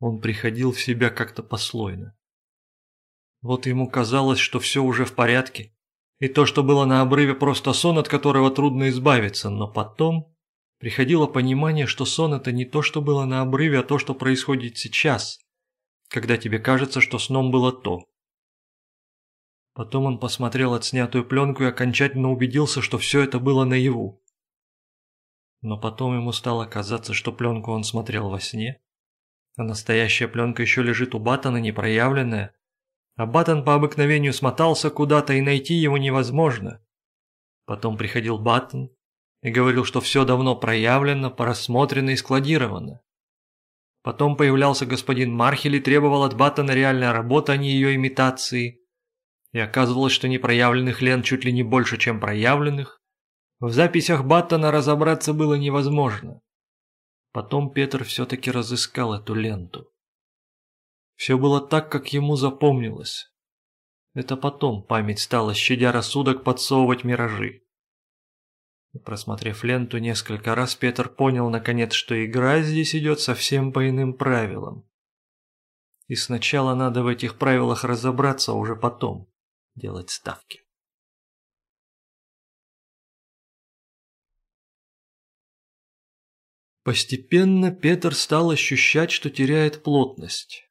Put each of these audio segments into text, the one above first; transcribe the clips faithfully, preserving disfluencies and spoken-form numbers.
Он приходил в себя как-то послойно. Вот ему казалось, что все уже в порядке, и то, что было на обрыве, просто сон, от которого трудно избавиться, но потом приходило понимание, что сон – это не то, что было на обрыве, а то, что происходит сейчас, когда тебе кажется, что сном было то. Потом он посмотрел отснятую пленку и окончательно убедился, что все это было наяву. Но потом ему стало казаться, что пленку он смотрел во сне, а настоящая пленка еще лежит у Баттона непроявленная, а Баттон по обыкновению смотался куда-то, и найти его невозможно. Потом приходил Баттон и говорил, что все давно проявлено, просмотрено и складировано. Потом появлялся господин Мархель и требовал от Баттона реальной работы, а не ее имитации. И оказывалось, что непроявленных лент чуть ли не больше, чем проявленных. В записях Баттона разобраться было невозможно. Потом Петр все-таки разыскал эту ленту. Все было так, как ему запомнилось. Это потом память стала, щадя рассудок, подсовывать миражи. И, просмотрев ленту несколько раз, Петр понял, наконец, что игра здесь идет совсем по иным правилам. И сначала надо в этих правилах разобраться, а уже потом делать ставки. Постепенно Петр стал ощущать, что теряет плотность.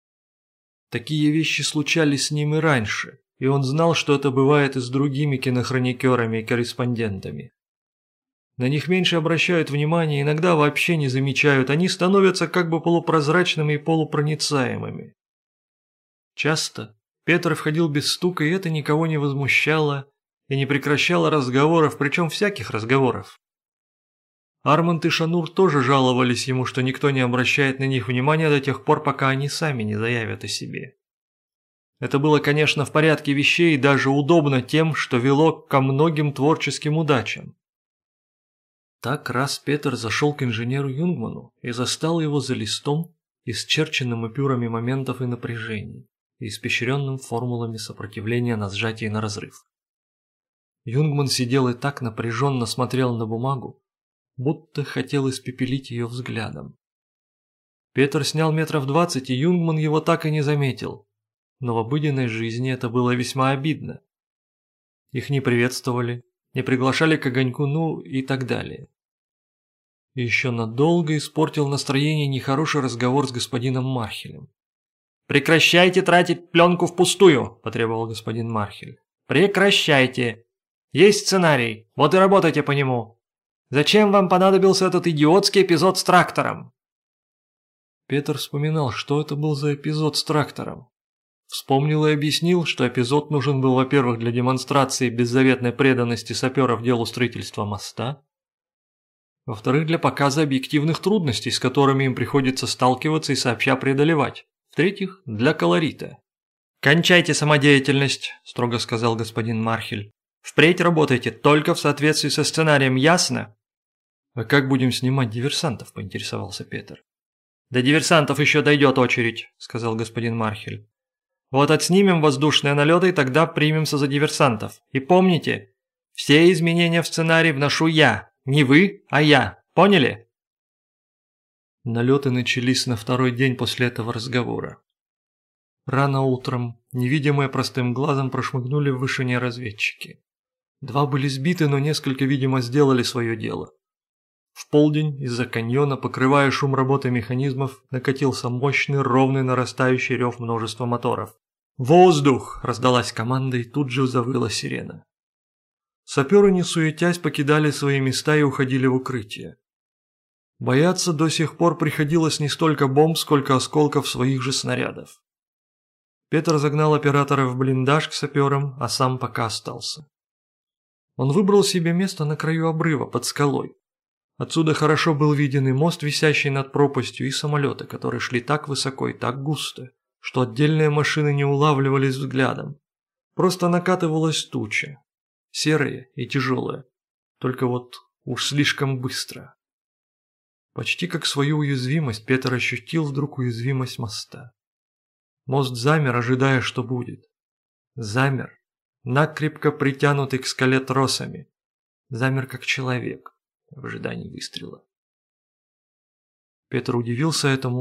Такие вещи случались с ним и раньше, и он знал, что это бывает и с другими кинохроникерами и корреспондентами. На них меньше обращают внимание, иногда вообще не замечают, они становятся как бы полупрозрачными и полупроницаемыми. Часто Петр входил без стука, и это никого не возмущало и не прекращало разговоров, причем всяких разговоров. Арманд и Шанур тоже жаловались ему, что никто не обращает на них внимания до тех пор, пока они сами не заявят о себе. Это было, конечно, в порядке вещей и даже удобно тем, что вело ко многим творческим удачам. Так раз Петр зашел к инженеру Юнгману и застал его за листом, исчерченным эпюрами моментов и напряжений, и испещренным формулами сопротивления на сжатие и на разрыв. Юнгман сидел и так напряженно смотрел на бумагу, будто хотел испепелить ее взглядом. Петр снял метров двадцать, и Юнгман его так и не заметил, но в обыденной жизни это было весьма обидно. Их не приветствовали, не приглашали к огоньку, ну и так далее. И еще надолго испортил настроение нехороший разговор с господином Мархелем. «Прекращайте тратить пленку впустую!» – потребовал господин Мархель. «Прекращайте! Есть сценарий, вот и работайте по нему! Зачем вам понадобился этот идиотский эпизод с трактором?» Петр вспоминал, что это был за эпизод с трактором. Вспомнил и объяснил, что эпизод нужен был, во-первых, для демонстрации беззаветной преданности саперов делу строительства моста, во-вторых, для показа объективных трудностей, с которыми им приходится сталкиваться и сообща преодолевать, в-третьих, для колорита. «Кончайте самодеятельность», – строго сказал господин Мархель. «Впредь работайте только в соответствии со сценарием, ясно?» «А как будем снимать диверсантов?» – поинтересовался Петр. «До диверсантов еще дойдет очередь», – сказал господин Мархель. «Вот отснимем воздушные налеты, и тогда примемся за диверсантов. И помните, все изменения в сценарий вношу я, не вы, а я. Поняли?» Налеты начались на второй день после этого разговора. Рано утром, невидимые простым глазом, прошмыгнули в вышине разведчики. Два были сбиты, но несколько, видимо, сделали свое дело. В полдень из-за каньона, покрывая шум работы механизмов, накатился мощный, ровный, нарастающий рев множества моторов. «Воздух!» – раздалась команда, и тут же завыла сирена. Саперы, не суетясь, покидали свои места и уходили в укрытие. Бояться до сих пор приходилось не столько бомб, сколько осколков своих же снарядов. Петр загнал оператора в блиндаж к саперам, а сам пока остался. Он выбрал себе место на краю обрыва, под скалой. Отсюда хорошо был виден и мост, висящий над пропастью, и самолеты, которые шли так высоко и так густо, что отдельные машины не улавливались взглядом. Просто накатывалась туча, серая и тяжелая, только вот уж слишком быстро. Почти как свою уязвимость Петр ощутил вдруг уязвимость моста. Мост замер, ожидая, что будет. Замер, накрепко притянутый к скале тросами. Замер, как человек, в ожидании выстрела. Петр удивился этому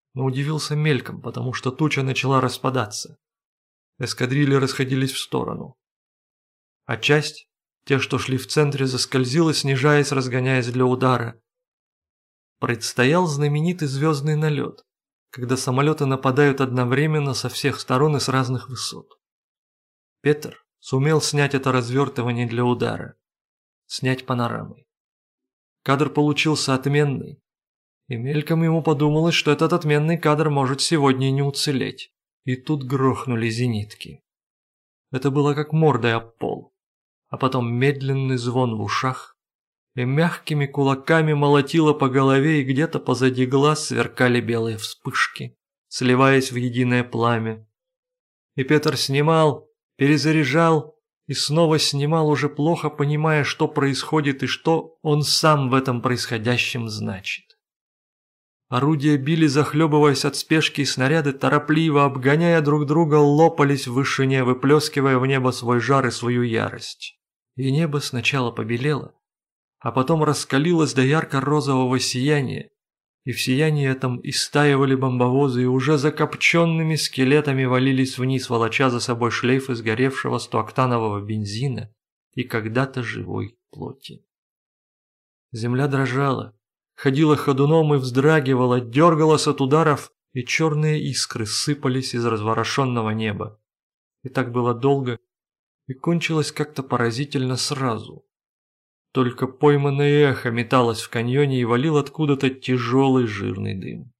но удивился мельком, потому что туча начала распадаться. Эскадрильи расходились в сторону. А часть, те, что шли в центре, заскользила, снижаясь, разгоняясь для удара. Предстоял знаменитый звездный налет, когда самолеты нападают одновременно со всех сторон и с разных высот. Петр сумел снять это развертывание для удара, снять панорамой. Кадр получился отменный, и мельком ему подумалось, что этот отменный кадр может сегодня и не уцелеть. И тут грохнули зенитки. Это было как мордой об пол, а потом медленный звон в ушах, и мягкими кулаками молотило по голове, и где-то позади глаз сверкали белые вспышки, сливаясь в единое пламя. И Петр снимал, перезаряжал и снова снимал, уже плохо понимая, что происходит и что он сам в этом происходящем значит. Орудия били, захлебываясь от спешки, и снаряды, торопливо обгоняя друг друга, лопались в вышине, выплескивая в небо свой жар и свою ярость. И небо сначала побелело, а потом раскалилось до ярко-розового сияния, и в сиянии этом истаивали бомбовозы, и уже закопченными скелетами валились вниз, волоча за собой шлейфы сгоревшего стооктанового бензина и когда-то живой плоти. Земля дрожала, ходила ходуном и вздрагивала, дергалась от ударов, и черные искры сыпались из разворошенного неба. И так было долго, и кончилось как-то поразительно сразу. Только пойманное эхо металось в каньоне и валил откуда-то тяжелый жирный дым.